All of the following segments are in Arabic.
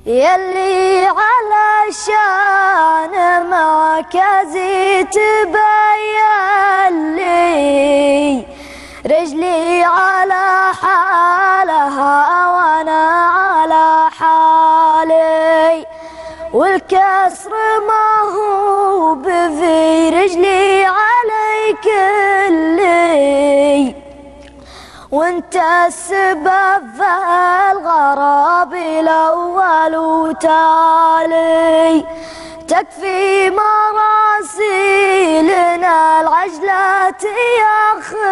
يلي علشان مركزي تبين لي، رجلي على حالها وانا على حالي، والكسر ما هو بفي رجلي علي كلي، وانت السبب في الغراب الاول وتالي، تكفي مراسيلنا العجلة يا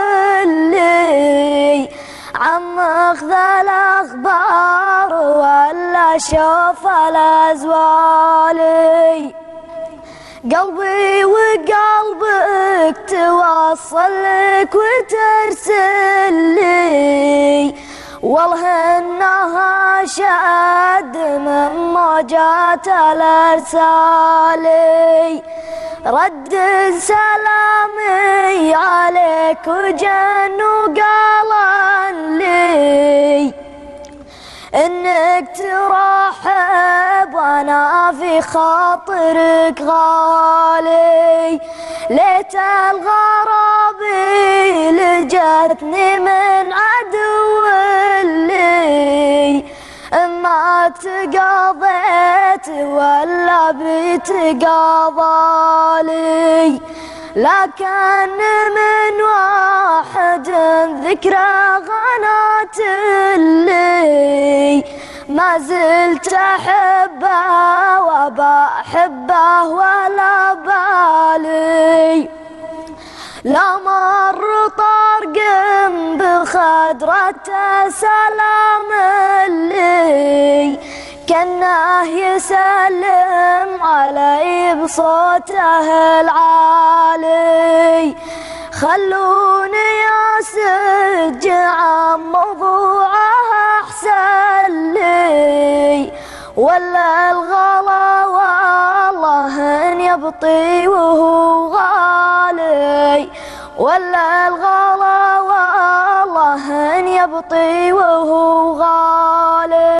خلي، عم اخذ الاخبار ولا شوف الازوالي، قلبي وقلبك توصل لك وترسل لي، والله انها شد من موجات الارسالي، رد سلامي عليك وجن وقال لي انك ترحب وانا في خاطرك غالي، ليت الغرابي لجتني من عدو لي، اما تقاضيت ولا بتقاضى لي، لكن من واحد ذكرى غنات لي، ما زلت احبه وبحبه ولا بالي، لا مر طرق بخدرته سلام لي، كأنه يسلم علي بصوته العالي، خلوني أسجع عن موضوعه أحسن لي، ولا الغلا والله إن يبطي وهو غالي، ولا الغلا والله إن يبطي وهو